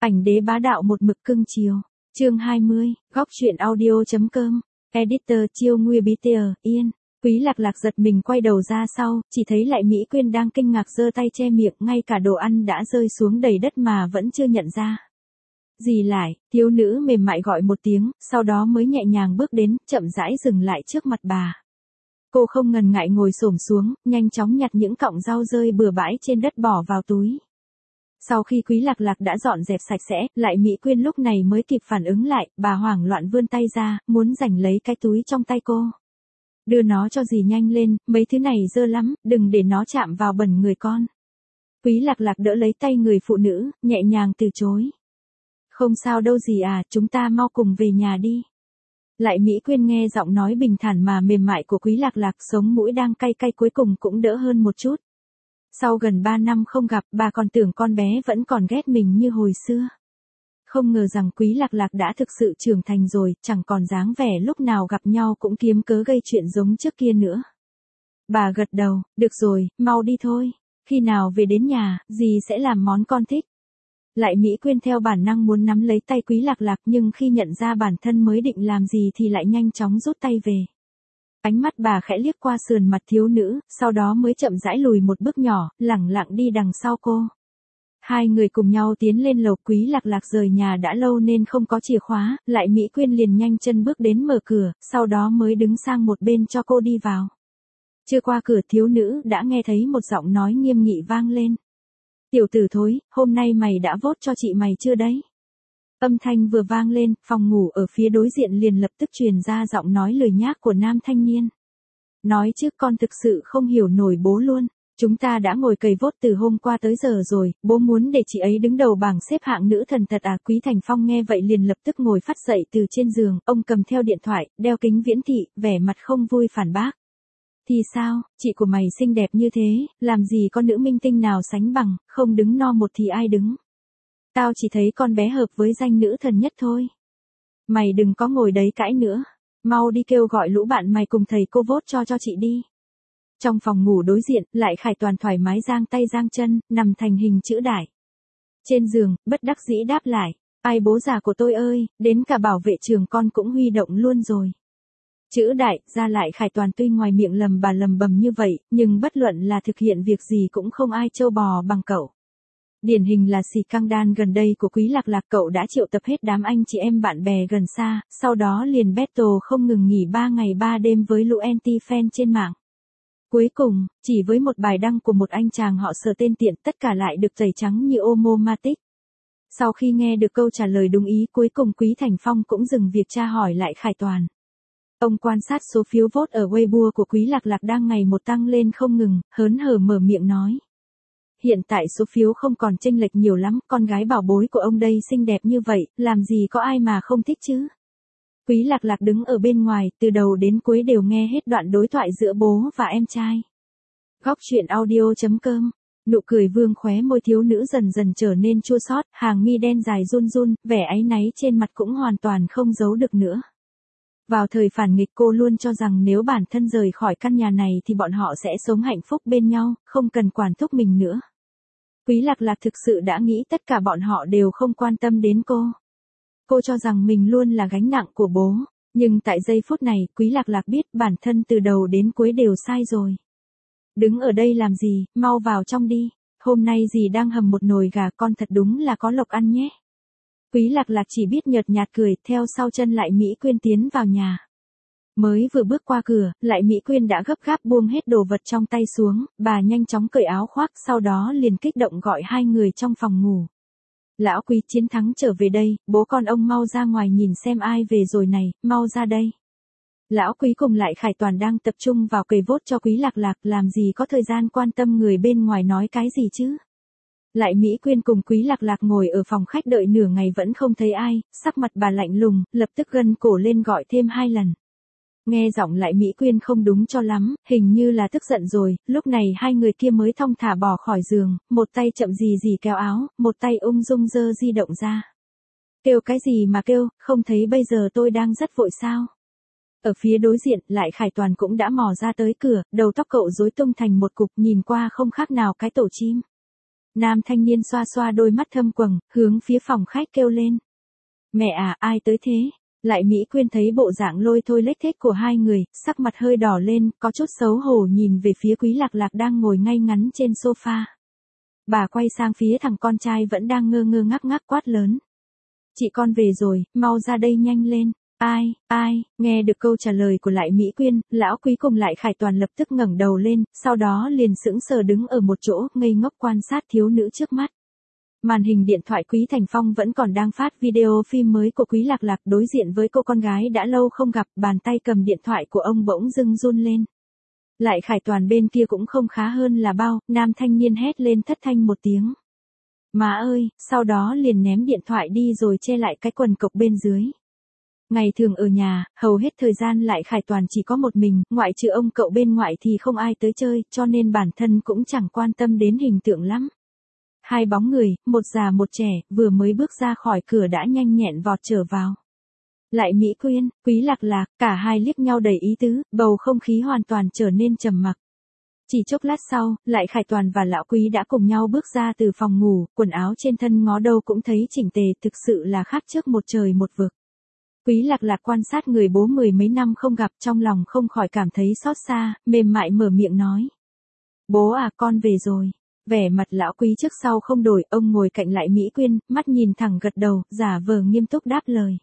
Ảnh đế bá đạo một mực cưng chiều. Chương 20, góc truyện audio.com. Editor Chiêu Nguy Bí Tìa, Yên. Quý Lạc Lạc giật mình quay đầu ra sau, chỉ thấy lại Mỹ Quyên đang kinh ngạc giơ tay che miệng, ngay cả đồ ăn đã rơi xuống đầy đất mà vẫn chưa nhận ra. Dì lại, thiếu nữ mềm mại gọi một tiếng, sau đó mới nhẹ nhàng bước đến, chậm rãi dừng lại trước mặt bà. Cô không ngần ngại ngồi xổm xuống, nhanh chóng nhặt những cọng rau rơi bừa bãi trên đất bỏ vào túi. Sau khi Quý Lạc Lạc đã dọn dẹp sạch sẽ, lại Mỹ Quyên lúc này mới kịp phản ứng lại, bà hoảng loạn vươn tay ra, muốn giành lấy cái túi trong tay cô. Đưa nó cho dì nhanh lên, mấy thứ này dơ lắm, đừng để nó chạm vào bẩn người con. Quý Lạc Lạc đỡ lấy tay người phụ nữ, nhẹ nhàng từ chối. Không sao đâu dì à, chúng ta mau cùng về nhà đi. Lại Mỹ Quyên nghe giọng nói bình thản mà mềm mại của Quý Lạc Lạc, sống mũi đang cay cay cuối cùng cũng đỡ hơn một chút. Sau gần 3 năm không gặp, bà còn tưởng con bé vẫn còn ghét mình như hồi xưa. Không ngờ rằng Quý Lạc Lạc đã thực sự trưởng thành rồi, chẳng còn dáng vẻ lúc nào gặp nhau cũng kiếm cớ gây chuyện giống trước kia nữa. Bà gật đầu, được rồi, mau đi thôi. Khi nào về đến nhà, dì sẽ làm món con thích. Lại Mỹ Quyên theo bản năng muốn nắm lấy tay Quý Lạc Lạc, nhưng khi nhận ra bản thân mới định làm gì thì lại nhanh chóng rút tay về. Ánh mắt bà khẽ liếc qua sườn mặt thiếu nữ, sau đó mới chậm rãi lùi một bước nhỏ, lẳng lặng đi đằng sau cô. Hai người cùng nhau tiến lên lầu. Quý Lạc Lạc rời nhà đã lâu nên không có chìa khóa, lại Mỹ Quyên liền nhanh chân bước đến mở cửa, sau đó mới đứng sang một bên cho cô đi vào. Chưa qua cửa thiếu nữ đã nghe thấy một giọng nói nghiêm nghị vang lên. Tiểu tử thối, hôm nay mày đã vote cho chị mày chưa đấy? Âm thanh vừa vang lên, phòng ngủ ở phía đối diện liền lập tức truyền ra giọng nói lười nhác của nam thanh niên. Nói chứ con thực sự không hiểu nổi bố luôn. Chúng ta đã ngồi cày vote từ hôm qua tới giờ rồi, bố muốn để chị ấy đứng đầu bảng xếp hạng nữ thần thật à? Quý Thành Phong nghe vậy liền lập tức ngồi phắt dậy từ trên giường, ông cầm theo điện thoại, đeo kính viễn thị, vẻ mặt không vui phản bác. Thì sao, chị của mày xinh đẹp như thế, làm gì có nữ minh tinh nào sánh bằng, không đứng no một thì ai đứng. Tao chỉ thấy con bé hợp với danh nữ thần nhất thôi. Mày đừng có ngồi đấy cãi nữa, mau đi kêu gọi lũ bạn mày cùng thầy cô vote cho chị đi. Trong phòng ngủ đối diện, lại Khải Toàn thoải mái giang tay giang chân, nằm thành hình chữ đại. Trên giường, bất đắc dĩ đáp lại, ai bố già của tôi ơi, đến cả bảo vệ trường con cũng huy động luôn rồi. Chữ đại, ra lại Khải Toàn tuy ngoài miệng lầm bầm như vậy, nhưng bất luận là thực hiện việc gì cũng không ai trâu bò bằng cậu. Điển hình là xì căng đan gần đây của Quý Lạc Lạc, cậu đã triệu tập hết đám anh chị em bạn bè gần xa, sau đó liền battle không ngừng nghỉ 3 ngày 3 đêm với lũ anti-fan trên mạng. Cuối cùng, chỉ với một bài đăng của một anh chàng họ Sở tên tiện, tất cả lại được tẩy trắng như Omomatic. Sau khi nghe được câu trả lời đúng ý, cuối cùng Quý Thành Phong cũng dừng việc tra hỏi lại Khải Toàn. Ông quan sát số phiếu vote ở Weibo của Quý Lạc Lạc đang ngày một tăng lên không ngừng, hớn hở mở miệng nói. Hiện tại số phiếu không còn chênh lệch nhiều lắm, con gái bảo bối của ông đây xinh đẹp như vậy, làm gì có ai mà không thích chứ. Quý Lạc Lạc đứng ở bên ngoài, từ đầu đến cuối đều nghe hết đoạn đối thoại giữa bố và em trai. Góc truyện audio.com. Nụ cười vương khóe môi thiếu nữ dần dần trở nên chua xót, hàng mi đen dài run run, vẻ áy náy trên mặt cũng hoàn toàn không giấu được nữa. Vào thời phản nghịch cô luôn cho rằng nếu bản thân rời khỏi căn nhà này thì bọn họ sẽ sống hạnh phúc bên nhau, không cần quản thúc mình nữa. Quý Lạc Lạc thực sự đã nghĩ tất cả bọn họ đều không quan tâm đến cô. Cô cho rằng mình luôn là gánh nặng của bố, nhưng tại giây phút này, Quý Lạc Lạc biết bản thân từ đầu đến cuối đều sai rồi. Đứng ở đây làm gì, mau vào trong đi, hôm nay dì đang hầm một nồi gà con thật đúng là có lộc ăn nhé. Quý Lạc Lạc chỉ biết nhợt nhạt cười, theo sau chân lại Mỹ Quyên tiến vào nhà. Mới vừa bước qua cửa, lại Mỹ Quyên đã gấp gáp buông hết đồ vật trong tay xuống, bà nhanh chóng cởi áo khoác, sau đó liền kích động gọi hai người trong phòng ngủ. Lão Quý Chiến Thắng trở về đây, bố con ông mau ra ngoài nhìn xem ai về rồi này, mau ra đây. Lão Quý cùng lại Khải Toàn đang tập trung vào cày vote cho Quý Lạc Lạc, làm gì có thời gian quan tâm người bên ngoài nói cái gì chứ. Lại Mỹ Quyên cùng Quý Lạc Lạc ngồi ở phòng khách đợi nửa ngày vẫn không thấy ai, sắc mặt bà lạnh lùng, lập tức gân cổ lên gọi thêm 2 lần. Nghe giọng lại Mỹ Quyên không đúng cho lắm, hình như là tức giận rồi, lúc này hai người kia mới thong thả bỏ khỏi giường, một tay chậm gì kéo áo, một tay ung dung giơ di động ra. Kêu cái gì mà kêu, không thấy bây giờ tôi đang rất vội sao? Ở phía đối diện, lại Khải Toàn cũng đã mò ra tới cửa, đầu tóc cậu rối tung thành một cục, nhìn qua không khác nào cái tổ chim. Nam thanh niên xoa xoa đôi mắt thâm quầng, hướng phía phòng khách kêu lên. Mẹ à, ai tới thế? Lại Mỹ Quyên thấy bộ dạng lôi thôi lếch thếch của hai người, sắc mặt hơi đỏ lên, có chút xấu hổ nhìn về phía Quý Lạc Lạc đang ngồi ngay ngắn trên sofa. Bà quay sang phía thằng con trai vẫn đang ngơ ngơ ngác ngác quát lớn. Chị con về rồi, mau ra đây nhanh lên. Ai, nghe được câu trả lời của Lại Mỹ Quyên, lão Quý cùng Lại Khải Toàn lập tức ngẩng đầu lên, sau đó liền sững sờ đứng ở một chỗ, ngây ngốc quan sát thiếu nữ trước mắt. Màn hình điện thoại Quý Thành Phong vẫn còn đang phát video phim mới của Quý Lạc Lạc đối diện với cô con gái đã lâu không gặp, bàn tay cầm điện thoại của ông bỗng dưng run lên. Lại Khải Toàn bên kia cũng không khá hơn là bao, nam thanh niên hét lên thất thanh một tiếng. Má ơi, sau đó liền ném điện thoại đi rồi che lại cái quần cộc bên dưới. Ngày thường ở nhà, hầu hết thời gian Lại Khải Toàn chỉ có một mình, ngoại trừ ông cậu bên ngoại thì không ai tới chơi, cho nên bản thân cũng chẳng quan tâm đến hình tượng lắm. Hai bóng người, một già một trẻ, vừa mới bước ra khỏi cửa đã nhanh nhẹn vọt trở vào. Lại Mỹ Quyên, Quý Lạc Lạc, cả hai liếc nhau đầy ý tứ, bầu không khí hoàn toàn trở nên trầm mặc. Chỉ chốc lát sau, Lại Khải Toàn và lão Quý đã cùng nhau bước ra từ phòng ngủ, quần áo trên thân ngó đâu cũng thấy chỉnh tề, thực sự là khác trước một trời một vực. Quý Lạc Lạc quan sát người bố mười mấy năm không gặp, trong lòng không khỏi cảm thấy xót xa, mềm mại mở miệng nói. Bố à, con về rồi. Vẻ mặt lão Quý trước sau không đổi, ông ngồi cạnh Lại Mỹ Quyên, mắt nhìn thẳng gật đầu, giả vờ nghiêm túc đáp lời.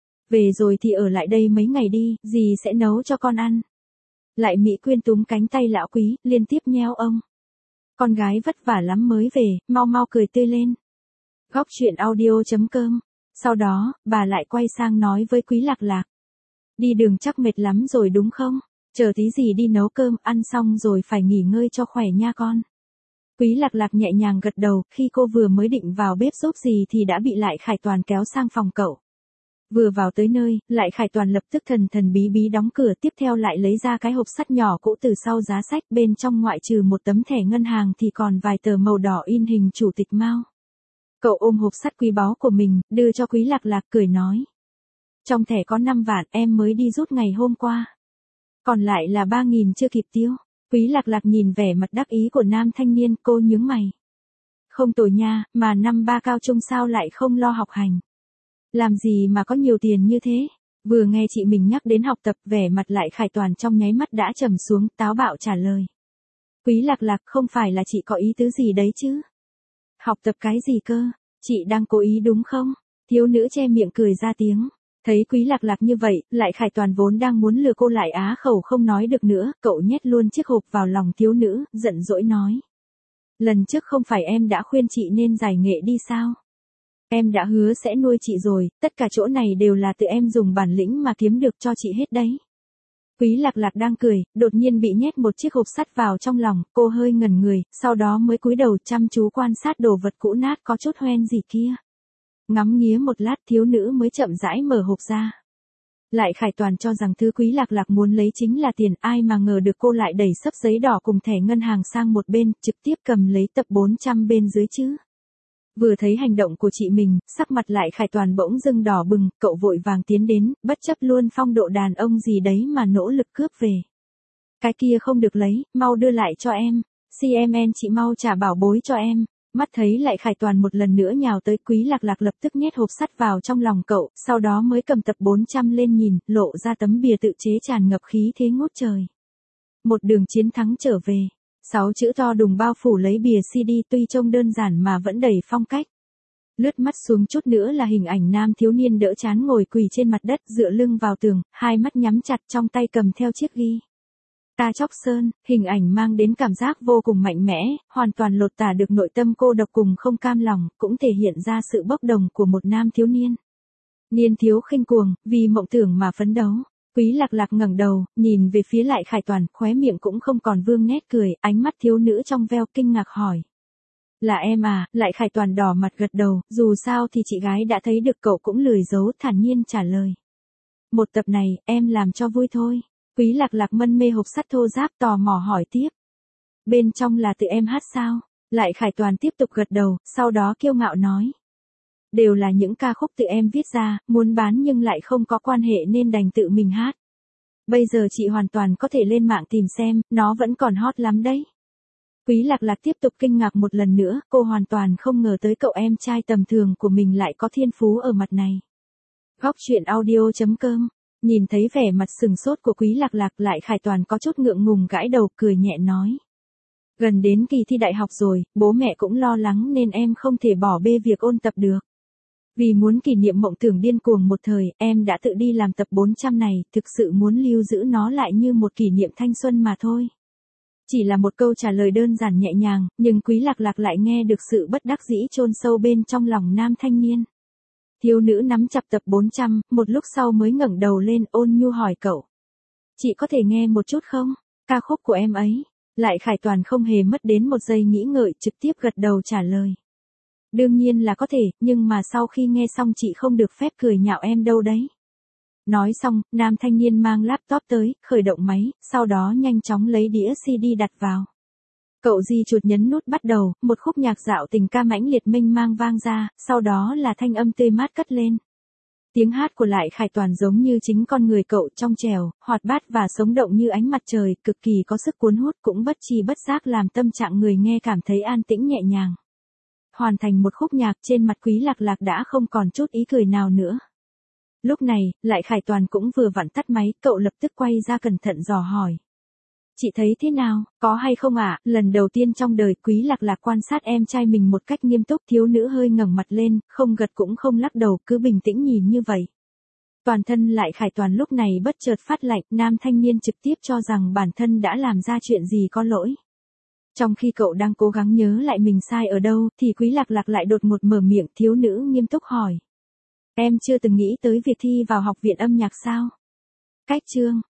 Về rồi thì ở lại đây mấy ngày đi, dì sẽ nấu cho con ăn. Lại Mỹ Quyên túm cánh tay lão Quý, liên tiếp nhéo ông. Con gái vất vả lắm mới về, mau mau cười tươi lên. Góc truyện audio.com. Sau đó, bà lại quay sang nói với Quý Lạc Lạc. Đi đường chắc mệt lắm rồi đúng không? Chờ tí gì đi nấu cơm, ăn xong rồi phải nghỉ ngơi cho khỏe nha con. Quý Lạc Lạc nhẹ nhàng gật đầu, khi cô vừa mới định vào bếp giúp gì thì đã bị Lại Khải Toàn kéo sang phòng cậu. Vừa vào tới nơi, Lại Khải Toàn lập tức thần thần bí bí đóng cửa, tiếp theo lại lấy ra cái hộp sắt nhỏ cũ từ sau giá sách, bên trong ngoại trừ một tấm thẻ ngân hàng thì còn vài tờ màu đỏ in hình chủ tịch Mao. Cậu ôm hộp sắt quý báu của mình, đưa cho Quý Lạc Lạc cười nói. Trong thẻ có 5 vạn, em mới đi rút ngày hôm qua. Còn lại là 3.000 chưa kịp tiêu. Quý Lạc Lạc nhìn vẻ mặt đắc ý của nam thanh niên, cô nhướng mày. Không tồi nha, mà năm ba cao trung sao lại không lo học hành. Làm gì mà có nhiều tiền như thế? Vừa nghe chị mình nhắc đến học tập, vẻ mặt Lại Khải Toàn trong nháy mắt đã trầm xuống, táo bạo trả lời. Quý Lạc Lạc, không phải là chị có ý tứ gì đấy chứ? Học tập cái gì cơ? Chị đang cố ý đúng không? Thiếu nữ che miệng cười ra tiếng. Thấy Quý Lạc Lạc như vậy, Lại Khải Toàn vốn đang muốn lừa cô lại á khẩu không nói được nữa, cậu nhét luôn chiếc hộp vào lòng thiếu nữ, giận dỗi nói. Lần trước không phải em đã khuyên chị nên giải nghệ đi sao? Em đã hứa sẽ nuôi chị rồi, tất cả chỗ này đều là tự em dùng bản lĩnh mà kiếm được cho chị hết đấy. Quý Lạc Lạc đang cười, đột nhiên bị nhét một chiếc hộp sắt vào trong lòng, cô hơi ngẩn người, sau đó mới cúi đầu chăm chú quan sát đồ vật cũ nát có chút hoen gì kia. Ngắm nghía một lát thiếu nữ mới chậm rãi mở hộp ra. Lại Khải Toàn cho rằng thứ Quý Lạc Lạc muốn lấy chính là tiền, ai mà ngờ được cô lại đẩy xấp giấy đỏ cùng thẻ ngân hàng sang một bên, trực tiếp cầm lấy tập 400 bên dưới chứ. Vừa thấy hành động của chị mình, sắc mặt Lại Khải Toàn bỗng dưng đỏ bừng, cậu vội vàng tiến đến, bất chấp luôn phong độ đàn ông gì đấy mà nỗ lực cướp về. Cái kia không được lấy, mau đưa lại cho em. CMN chị mau trả bảo bối cho em. Mắt thấy Lại Khải Toàn một lần nữa nhào tới, Quý Lạc Lạc lập tức nhét hộp sắt vào trong lòng cậu, sau đó mới cầm tập 400 lên nhìn, lộ ra tấm bìa tự chế tràn ngập khí thế ngút trời. Một đường chiến thắng trở về. 6 chữ to đùng bao phủ lấy bìa CD, tuy trông đơn giản mà vẫn đầy phong cách. Lướt mắt xuống chút nữa là hình ảnh nam thiếu niên đỡ chán ngồi quỳ trên mặt đất, dựa lưng vào tường, hai mắt nhắm chặt, trong tay cầm theo chiếc ghi. Ta Chóc Sơn, hình ảnh mang đến cảm giác vô cùng mạnh mẽ, hoàn toàn lột tả được nội tâm cô độc cùng không cam lòng, cũng thể hiện ra sự bốc đồng của một nam thiếu niên. Niên thiếu khinh cuồng, vì mộng tưởng mà phấn đấu. Quý Lạc Lạc ngẩng đầu, nhìn về phía Lại Khải Toàn, khóe miệng cũng không còn vương nét cười, ánh mắt thiếu nữ trong veo kinh ngạc hỏi. Là em à? Lại Khải Toàn đỏ mặt gật đầu, dù sao thì chị gái đã thấy được, cậu cũng lười giấu, thản nhiên trả lời. Một tập này, em làm cho vui thôi. Quý Lạc Lạc mân mê hộp sắt thô ráp, tò mò hỏi tiếp. Bên trong là tự em hát sao? Lại Khải Toàn tiếp tục gật đầu, sau đó kiêu ngạo nói. Đều là những ca khúc tự em viết ra, muốn bán nhưng lại không có quan hệ nên đành tự mình hát. Bây giờ chị hoàn toàn có thể lên mạng tìm xem, nó vẫn còn hot lắm đấy. Quý Lạc Lạc tiếp tục kinh ngạc một lần nữa, cô hoàn toàn không ngờ tới cậu em trai tầm thường của mình lại có thiên phú ở mặt này. Góc truyện audio.com. Nhìn thấy vẻ mặt sừng sốt của Quý Lạc Lạc, Lại Khải Toàn có chút ngượng ngùng gãi đầu, cười nhẹ nói. Gần đến kỳ thi đại học rồi, bố mẹ cũng lo lắng nên em không thể bỏ bê việc ôn tập được. Vì muốn kỷ niệm mộng tưởng điên cuồng một thời, em đã tự đi làm tập 400 này, thực sự muốn lưu giữ nó lại như một kỷ niệm thanh xuân mà thôi. Chỉ là một câu trả lời đơn giản nhẹ nhàng, nhưng Quý Lạc Lạc lại nghe được sự bất đắc dĩ chôn sâu bên trong lòng nam thanh niên. Thiếu nữ nắm chặt tập 400, một lúc sau mới ngẩng đầu lên, ôn nhu hỏi cậu. Chị có thể nghe một chút không? Ca khúc của em ấy. Lại Khải Toàn không hề mất đến một giây nghĩ ngợi, trực tiếp gật đầu trả lời. Đương nhiên là có thể, nhưng mà sau khi nghe xong chị không được phép cười nhạo em đâu đấy. Nói xong, nam thanh niên mang laptop tới, khởi động máy, sau đó nhanh chóng lấy đĩa CD đặt vào. Cậu di chuột nhấn nút bắt đầu, một khúc nhạc dạo tình ca mãnh liệt mênh mang vang ra, sau đó là thanh âm tươi mát cất lên. Tiếng hát của Lại Khải Toàn giống như chính con người cậu, trong trẻo, hoạt bát và sống động như ánh mặt trời, cực kỳ có sức cuốn hút, cũng bất tri bất giác làm tâm trạng người nghe cảm thấy an tĩnh nhẹ nhàng. Hoàn thành một khúc nhạc, trên mặt Quý Lạc Lạc đã không còn chút ý cười nào nữa. Lúc này, Lại Khải Toàn cũng vừa vặn tắt máy, cậu lập tức quay ra cẩn thận dò hỏi. Chị thấy thế nào, có hay không ạ? Lần đầu tiên trong đời Quý Lạc Lạc quan sát em trai mình một cách nghiêm túc, thiếu nữ hơi ngẩng mặt lên, không gật cũng không lắc đầu, cứ bình tĩnh nhìn như vậy. Toàn thân Lại Khải Toàn lúc này bất chợt phát lạnh, nam thanh niên trực tiếp cho rằng bản thân đã làm ra chuyện gì có lỗi. Trong khi cậu đang cố gắng nhớ lại mình sai ở đâu, thì Quý Lạc Lạc lại đột ngột mở miệng, thiếu nữ nghiêm túc hỏi. Em chưa từng nghĩ tới việc thi vào học viện âm nhạc sao? Cách chương.